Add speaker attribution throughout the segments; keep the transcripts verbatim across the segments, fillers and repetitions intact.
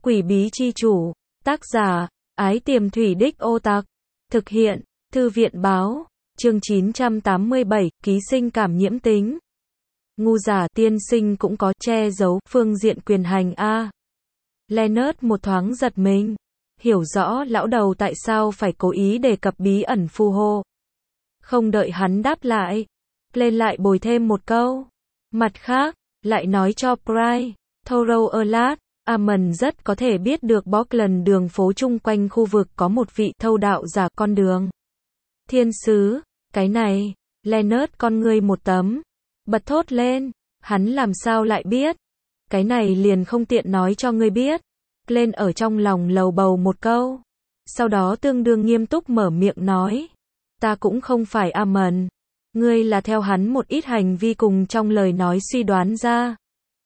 Speaker 1: Quỷ bí chi chủ, tác giả, Ái Tiềm Thủy Đích Ô Tặc, thực hiện, Thư viện báo, chương chín trăm tám mươi bảy, ký sinh cảm nhiễm tính. Ngu giả tiên sinh cũng có che giấu phương diện quyền hành a. Leonard một thoáng giật mình, hiểu rõ lão đầu tại sao phải cố ý đề cập bí ẩn phù hộ. Không đợi hắn đáp lại, lên lại bồi thêm một câu. Mặt khác, lại nói cho Bry, Thorough Alert, Amon rất có thể biết được Bockland đường phố chung quanh khu vực có một vị thâu đạo giả con đường. Thiên sứ, cái này, Leonard con ngươi một tấm, bật thốt lên, hắn làm sao lại biết? Cái này liền không tiện nói cho ngươi biết. Lên ở trong lòng lầu bầu một câu, sau đó tương đương nghiêm túc mở miệng nói, ta cũng không phải Amon, ngươi là theo hắn một ít hành vi cùng trong lời nói suy đoán ra.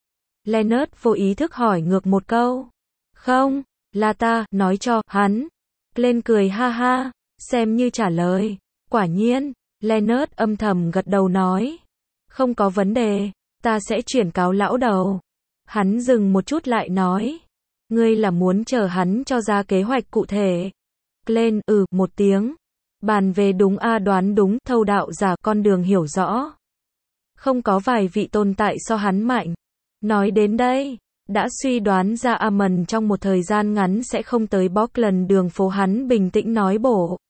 Speaker 1: Leonard vô ý thức hỏi ngược một câu, không, là ta nói cho hắn. Lên cười ha ha, xem như trả lời. Quả nhiên, Leonard âm thầm gật đầu nói, không có vấn đề, ta sẽ chuyển cáo lão đầu. Hắn dừng một chút lại nói, ngươi là muốn chờ hắn cho ra kế hoạch cụ thể. Lên ừ một tiếng, bàn về đúng a đoán đúng, thâu đạo giả con đường hiểu rõ. Không có vài vị tồn tại so hắn mạnh. Nói đến đây, đã suy đoán ra Amon trong một thời gian ngắn sẽ không tới Bockland đường phố. Hắn bình tĩnh nói bổ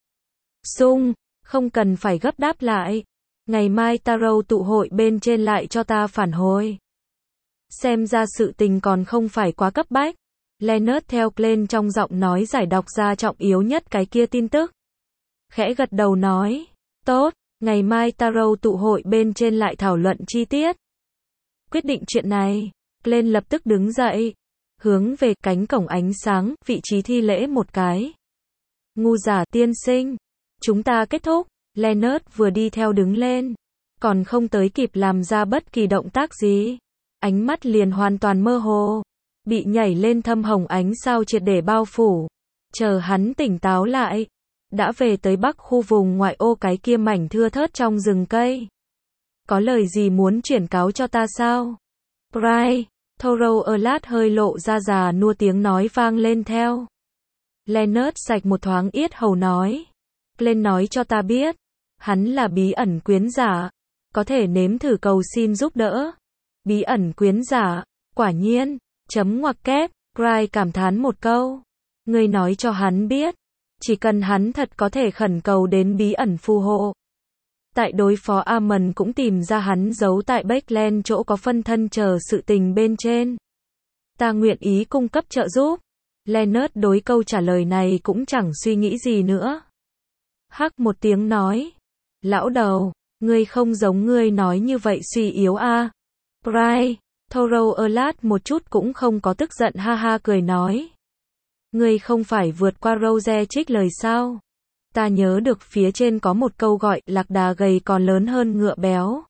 Speaker 1: sung, không cần phải gấp đáp lại. Ngày mai Tarot tụ hội bên trên lại cho ta phản hồi. Xem ra sự tình còn không phải quá cấp bách. Leonard theo lên trong giọng nói giải đọc ra trọng yếu nhất cái kia tin tức. Khẽ gật đầu nói, tốt, ngày mai Tarot tụ hội bên trên lại thảo luận chi tiết. Quyết định chuyện này, lên lập tức đứng dậy, hướng về cánh cổng ánh sáng, vị trí thi lễ một cái. Ngu giả tiên sinh, chúng ta kết thúc. Leonard vừa đi theo đứng lên, còn không tới kịp làm ra bất kỳ động tác gì, ánh mắt liền hoàn toàn mơ hồ, bị nhảy lên thâm hồng ánh sao triệt để bao phủ. Chờ hắn tỉnh táo lại, đã về tới bắc khu vùng ngoại ô cái kia mảnh thưa thớt trong rừng cây. Có lời gì muốn chuyển cáo cho ta sao? Bry, Thorough Alert hơi lộ ra già nua tiếng nói vang lên theo. Leonard sạch một thoáng yết hầu nói. Lên nói cho ta biết, hắn là bí ẩn quyến giả, có thể nếm thử cầu xin giúp đỡ. Bí ẩn quyến giả, quả nhiên, chấm ngoặc kép, Bry cảm thán một câu. Ngươi nói cho hắn biết, chỉ cần hắn thật có thể khẩn cầu đến bí ẩn phù hộ. Tại đối phó Amon cũng tìm ra hắn giấu tại Bockland chỗ có phân thân chờ sự tình bên trên. Ta nguyện ý cung cấp trợ giúp. Leonard đối câu trả lời này cũng chẳng suy nghĩ gì nữa. Hắc một tiếng nói, lão đầu, ngươi không giống ngươi nói như vậy suy yếu a. À. Bry, Thorough Alert một chút cũng không có tức giận ha ha cười nói. Ngươi không phải vượt qua Rose trích lời sao? Ta nhớ được phía trên có một câu gọi lạc đà gầy còn lớn hơn ngựa béo.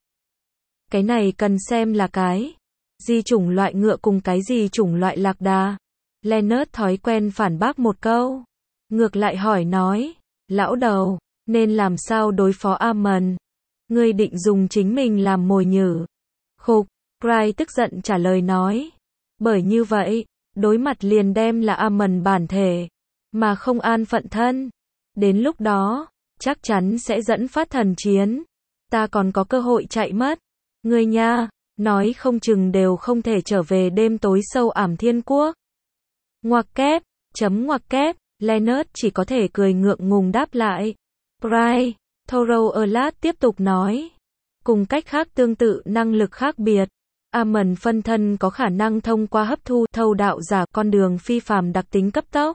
Speaker 1: Cái này cần xem là cái gì chủng loại ngựa cùng cái gì chủng loại lạc đà. Leonard thói quen phản bác một câu. Ngược lại hỏi nói, lão đầu, nên làm sao đối phó Amon? Ngươi định dùng chính mình làm mồi nhử. Khục, Bry tức giận trả lời nói. Bởi như vậy, đối mặt liền đem là Amon bản thể, mà không an phận thân. Đến lúc đó, chắc chắn sẽ dẫn phát thần chiến. Ta còn có cơ hội chạy mất. Ngươi nha, nói không chừng đều không thể trở về đêm tối sâu ảm thiên quốc. Ngoặc kép, chấm ngoặc kép, Leonard chỉ có thể cười ngượng ngùng đáp lại. Bry, Thorough Alert tiếp tục nói. Cùng cách khác tương tự năng lực khác biệt. Amon phân thân có khả năng thông qua hấp thu thâu đạo giả con đường phi phàm đặc tính cấp tốc.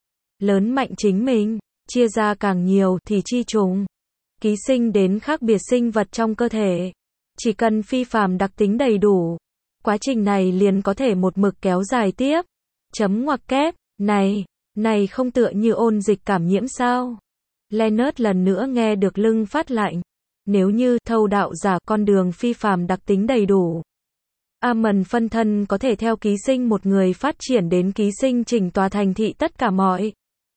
Speaker 1: Lớn mạnh chính mình. Chia ra càng nhiều thì chi trùng, ký sinh đến khác biệt sinh vật trong cơ thể. Chỉ cần phi phàm đặc tính đầy đủ, quá trình này liền có thể một mực kéo dài tiếp. Chấm ngoặc kép, này, này không tựa như ôn dịch cảm nhiễm sao? Leonard lần nữa nghe được lưng phát lạnh. Nếu như thâu đạo giả con đường phi phàm đặc tính đầy đủ, Amon phân thân có thể theo ký sinh một người phát triển đến ký sinh chỉnh tòa thành thị tất cả mọi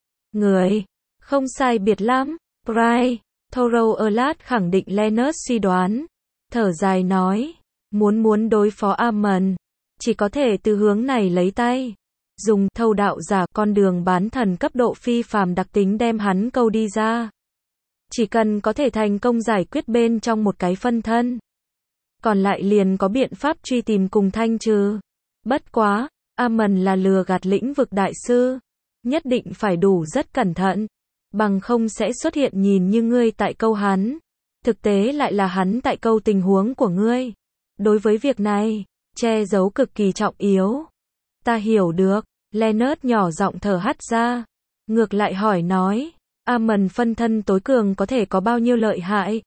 Speaker 1: người. Không sai biệt lắm. Bry, Thorough Alert khẳng định Leonard suy đoán. Thở dài nói, muốn muốn đối phó Amon, chỉ có thể từ hướng này lấy tay. dùng thâu đạo giả con đường bán thần cấp độ phi phàm đặc tính đem hắn câu đi ra. Chỉ cần có thể thành công giải quyết bên trong một cái phân thân, còn lại liền có biện pháp truy tìm cùng thanh trừ. Bất quá, Amon là lừa gạt lĩnh vực đại sư, nhất định phải đủ rất cẩn thận, bằng không sẽ xuất hiện nhìn như ngươi tại câu hắn, thực tế lại là hắn tại câu tình huống của ngươi. Đối với việc này, che giấu cực kỳ trọng yếu. Ta hiểu được, Leonard nhỏ giọng thở hắt ra, ngược lại hỏi nói, Amon phân thân tối cường có thể có bao nhiêu lợi hại?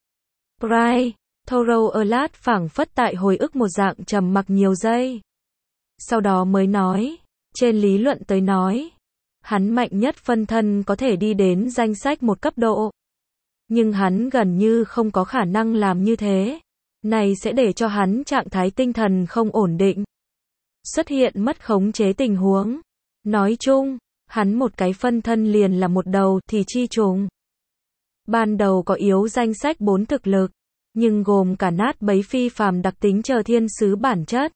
Speaker 1: Pry, Thorough Alert phảng phất tại hồi ức một dạng trầm mặc nhiều giây. Sau đó mới nói, trên lý luận tới nói, hắn mạnh nhất phân thân có thể đi đến danh sách một cấp độ. Nhưng hắn gần như không có khả năng làm như thế. Này sẽ để cho hắn trạng thái tinh thần không ổn định, xuất hiện mất khống chế tình huống. Nói chung, hắn một cái phân thân liền là một đầu thì chi trùng. Ban đầu có yếu danh sách bốn thực lực, nhưng gồm cả nát bấy phi phàm đặc tính chờ thiên sứ bản chất.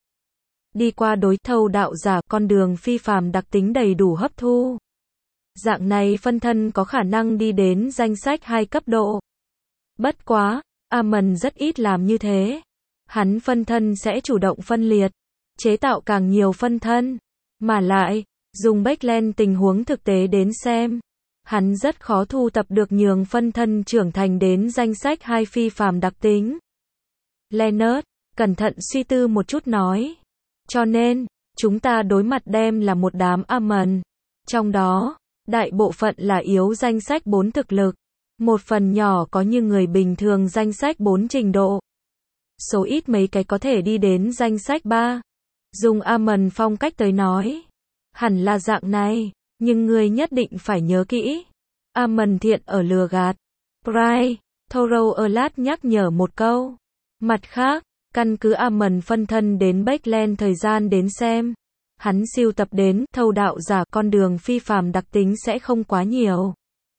Speaker 1: Đi qua đối thâu đạo giả con đường phi phàm đặc tính đầy đủ hấp thu. Dạng này phân thân có khả năng đi đến danh sách hai cấp độ. Bất quá, Amon rất ít làm như thế. Hắn phân thân sẽ chủ động phân liệt, chế tạo càng nhiều phân thân. Mà lại, dùng backland tình huống thực tế đến xem, hắn rất khó thu tập được nhường phân thân trưởng thành đến danh sách hai phi phàm đặc tính. Leonard, cẩn thận suy tư một chút nói. Cho nên, chúng ta đối mặt đem là một đám Amon. Trong đó, đại bộ phận là yếu danh sách bốn thực lực. Một phần nhỏ có như người bình thường danh sách bốn trình độ. Số ít mấy cái có thể đi đến danh sách ba. Dùng Amon phong cách tới nói, hẳn là dạng này, nhưng ngươi nhất định phải nhớ kỹ. Amon thiện ở lừa gạt. Pry, Thorough Alert nhắc nhở một câu. Mặt khác, căn cứ Amon phân thân đến backland thời gian đến xem, hắn siêu tập đến thâu đạo giả con đường phi phàm đặc tính sẽ không quá nhiều.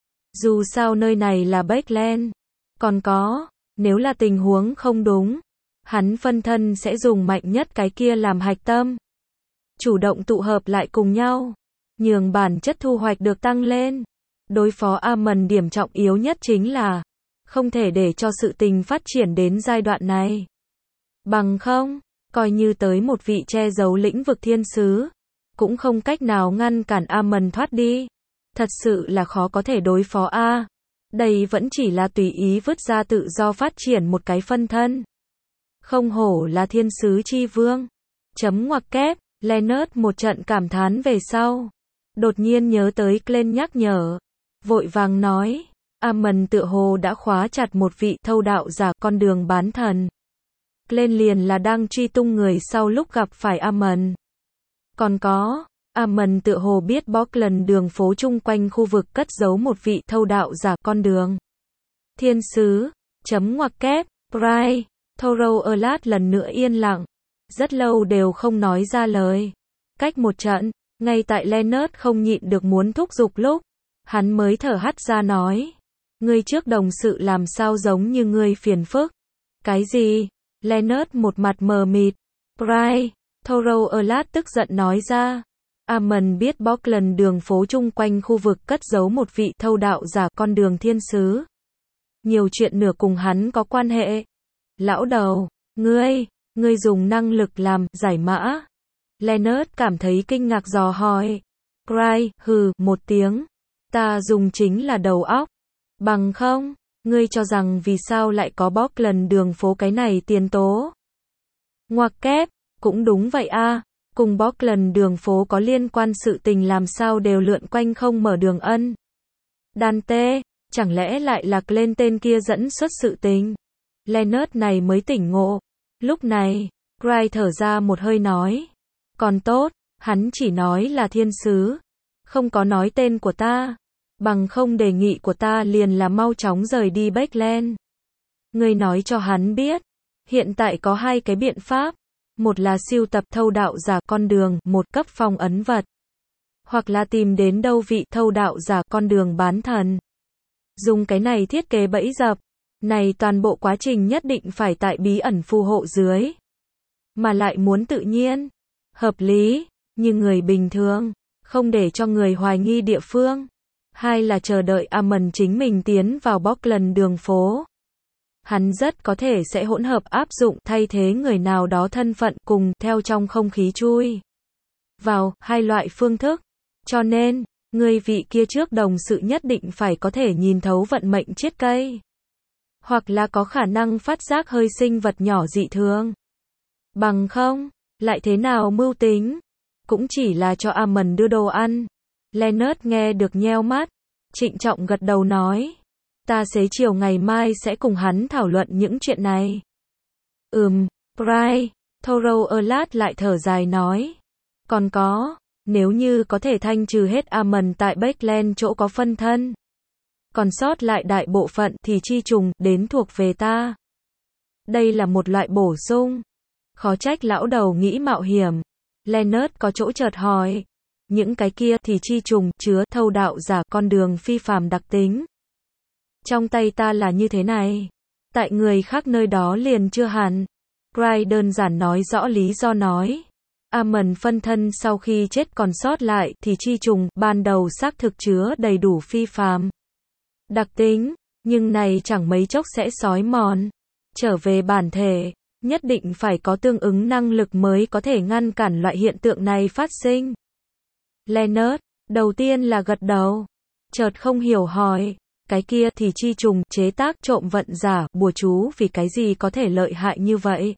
Speaker 1: Dù sao nơi này là backland. Còn có, nếu là tình huống không đúng, hắn phân thân sẽ dùng mạnh nhất cái kia làm hạch tâm. Chủ động tụ hợp lại cùng nhau, nhường bản chất thu hoạch được tăng lên. Đối phó Amon điểm trọng yếu nhất chính là không thể để cho sự tình phát triển đến giai đoạn này. Bằng không, coi như tới một vị che giấu lĩnh vực thiên sứ, cũng không cách nào ngăn cản Amon thoát đi. Thật sự là khó có thể đối phó a. Đây vẫn chỉ là tùy ý vứt ra tự do phát triển một cái phân thân. Không hổ là thiên sứ chi vương. Chấm ngoặc kép, Leonard một trận cảm thán về sau. Đột nhiên nhớ tới Glenn nhắc nhở. Vội vàng nói, Amon tựa hồ đã khóa chặt một vị thâu đạo giả con đường bán thần. Glenn liền là đang truy tung người sau lúc gặp phải Amon. Còn có, Amon tựa hồ biết Bockland đường phố chung quanh khu vực cất giấu một vị thâu đạo giả con đường thiên sứ. Chấm ngoặc kép, Pry, Thorough Alert lần nữa yên lặng. Rất lâu đều không nói ra lời. Cách một trận, ngay tại Leonard không nhịn được muốn thúc giục lúc, hắn mới thở hắt ra nói. Ngươi trước đồng sự làm sao giống như ngươi phiền phức. Cái gì? Leonard một mặt mờ mịt. Pry, Thorough Alert tức giận nói ra. Amon biết Bockland đường phố chung quanh khu vực cất giấu một vị thâu đạo giả con đường thiên sứ. Nhiều chuyện nửa cùng hắn có quan hệ. Lão đầu, ngươi, ngươi dùng năng lực làm giải mã. Leonard cảm thấy kinh ngạc dò hỏi. Pry, hừ, một tiếng. Ta dùng chính là đầu óc. Bằng không, ngươi cho rằng vì sao lại có Bockland đường phố cái này tiền tố. Ngoặc kép, cũng đúng vậy a. Cùng Bockland đường phố có liên quan sự tình làm sao đều lượn quanh không mở đường ân. Dante, chẳng lẽ lại lạc lên tên kia dẫn xuất sự tình. Leonard này mới tỉnh ngộ. Lúc này, Pry thở ra một hơi nói. Còn tốt, hắn chỉ nói là thiên sứ. Không có nói tên của ta. Bằng không đề nghị của ta liền là mau chóng rời đi Backland. Ngươi nói cho hắn biết. Hiện tại có hai cái biện pháp. Một là siêu tập thâu đạo giả con đường, một cấp phong ấn vật. Hoặc là tìm đến đâu vị thâu đạo giả con đường bán thần. Dùng cái này thiết kế bẫy dập. Này toàn bộ quá trình nhất định phải tại bí ẩn phù hộ dưới. Mà lại muốn tự nhiên, hợp lý, như người bình thường, không để cho người hoài nghi địa phương. Hai là chờ đợi Amon chính mình tiến vào Bockland đường phố. Hắn rất có thể sẽ hỗn hợp áp dụng thay thế người nào đó thân phận cùng theo trong không khí chui vào hai loại phương thức. Cho nên, người vị kia trước đồng sự nhất định phải có thể nhìn thấu vận mệnh chiết cây. Hoặc là có khả năng phát giác hơi sinh vật nhỏ dị thường. Bằng không, lại thế nào mưu tính, cũng chỉ là cho Amon đưa đồ ăn. Leonard nghe được nheo mắt, trịnh trọng gật đầu nói. Ta xế chiều ngày mai sẽ cùng hắn thảo luận những chuyện này. Ừm, Bry, Thoreau Erlat lại thở dài nói. Còn có, nếu như có thể thanh trừ hết Amon tại Backland chỗ có phân thân, còn sót lại đại bộ phận thì chi trùng đến thuộc về ta. Đây là một loại bổ sung. Khó trách lão đầu nghĩ mạo hiểm. Leonard có chỗ chợt hỏi. Những cái kia thì chi trùng chứa thâu đạo giả con đường phi phàm đặc tính. Trong tay ta là như thế này. Tại người khác nơi đó liền chưa hẳn. Bry đơn giản nói rõ lý do nói. Amon phân thân sau khi chết còn sót lại thì chi trùng ban đầu xác thực chứa đầy đủ phi phàm đặc tính, nhưng này chẳng mấy chốc sẽ xói mòn. Trở về bản thể, nhất định phải có tương ứng năng lực mới có thể ngăn cản loại hiện tượng này phát sinh. Leonard, đầu tiên là gật đầu, chợt không hiểu hỏi, cái kia thì chi trùng chế tác trộm vận giả, bùa chú vì cái gì có thể lợi hại như vậy?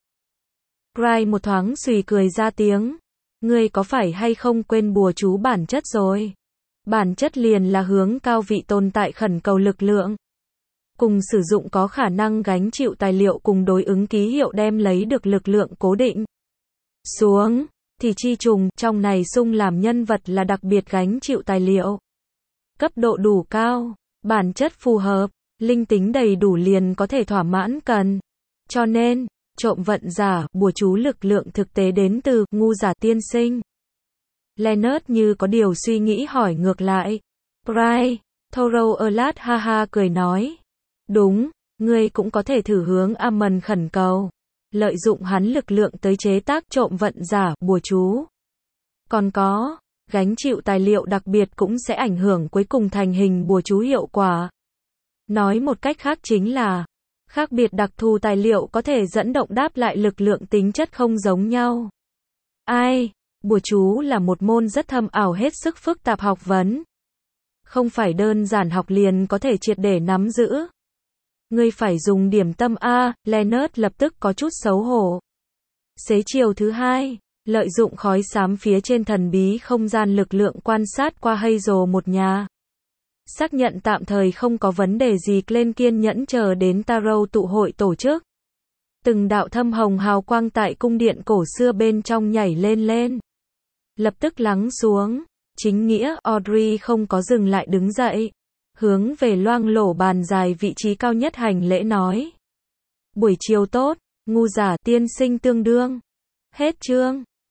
Speaker 1: Bry một thoáng xùy cười ra tiếng, ngươi có phải hay không quên bùa chú bản chất rồi? Bản chất liền là hướng cao vị tồn tại khẩn cầu lực lượng. Cùng sử dụng có khả năng gánh chịu tài liệu cùng đối ứng ký hiệu đem lấy được lực lượng cố định. Xuống, thì chi trùng trong này xung làm nhân vật là đặc biệt gánh chịu tài liệu. Cấp độ đủ cao, bản chất phù hợp, linh tính đầy đủ liền có thể thỏa mãn cần. Cho nên, trộm vận giả, bùa chú lực lượng thực tế đến từ ngu giả tiên sinh. Leonard như có điều suy nghĩ hỏi ngược lại. Bry, Thoreau Erlat ha ha cười nói. Đúng, ngươi cũng có thể thử hướng Amon khẩn cầu. Lợi dụng hắn lực lượng tới chế tác trộm vận giả, bùa chú. Còn có, gánh chịu tài liệu đặc biệt cũng sẽ ảnh hưởng cuối cùng thành hình bùa chú hiệu quả. Nói một cách khác chính là, khác biệt đặc thù tài liệu có thể dẫn động đáp lại lực lượng tính chất không giống nhau. Ai, bùa chú là một môn rất thâm ảo hết sức phức tạp học vấn. Không phải đơn giản học liền có thể triệt để nắm giữ. Ngươi phải dùng điểm tâm A, Leonard lập tức có chút xấu hổ. Xế chiều thứ hai, lợi dụng khói xám phía trên thần bí không gian lực lượng quan sát qua Hazel một nhà. Xác nhận tạm thời không có vấn đề gì, Glenn kiên nhẫn chờ đến Tarot tụ hội tổ chức. Từng đạo thâm hồng hào quang tại cung điện cổ xưa bên trong nhảy lên lên. Lập tức lắng xuống. Chính nghĩa, Audrey không có dừng lại đứng dậy. Hướng về loang lổ bàn dài vị trí cao nhất hành lễ nói. Buổi chiều tốt, ngu giả tiên sinh tương đương. Hết chương.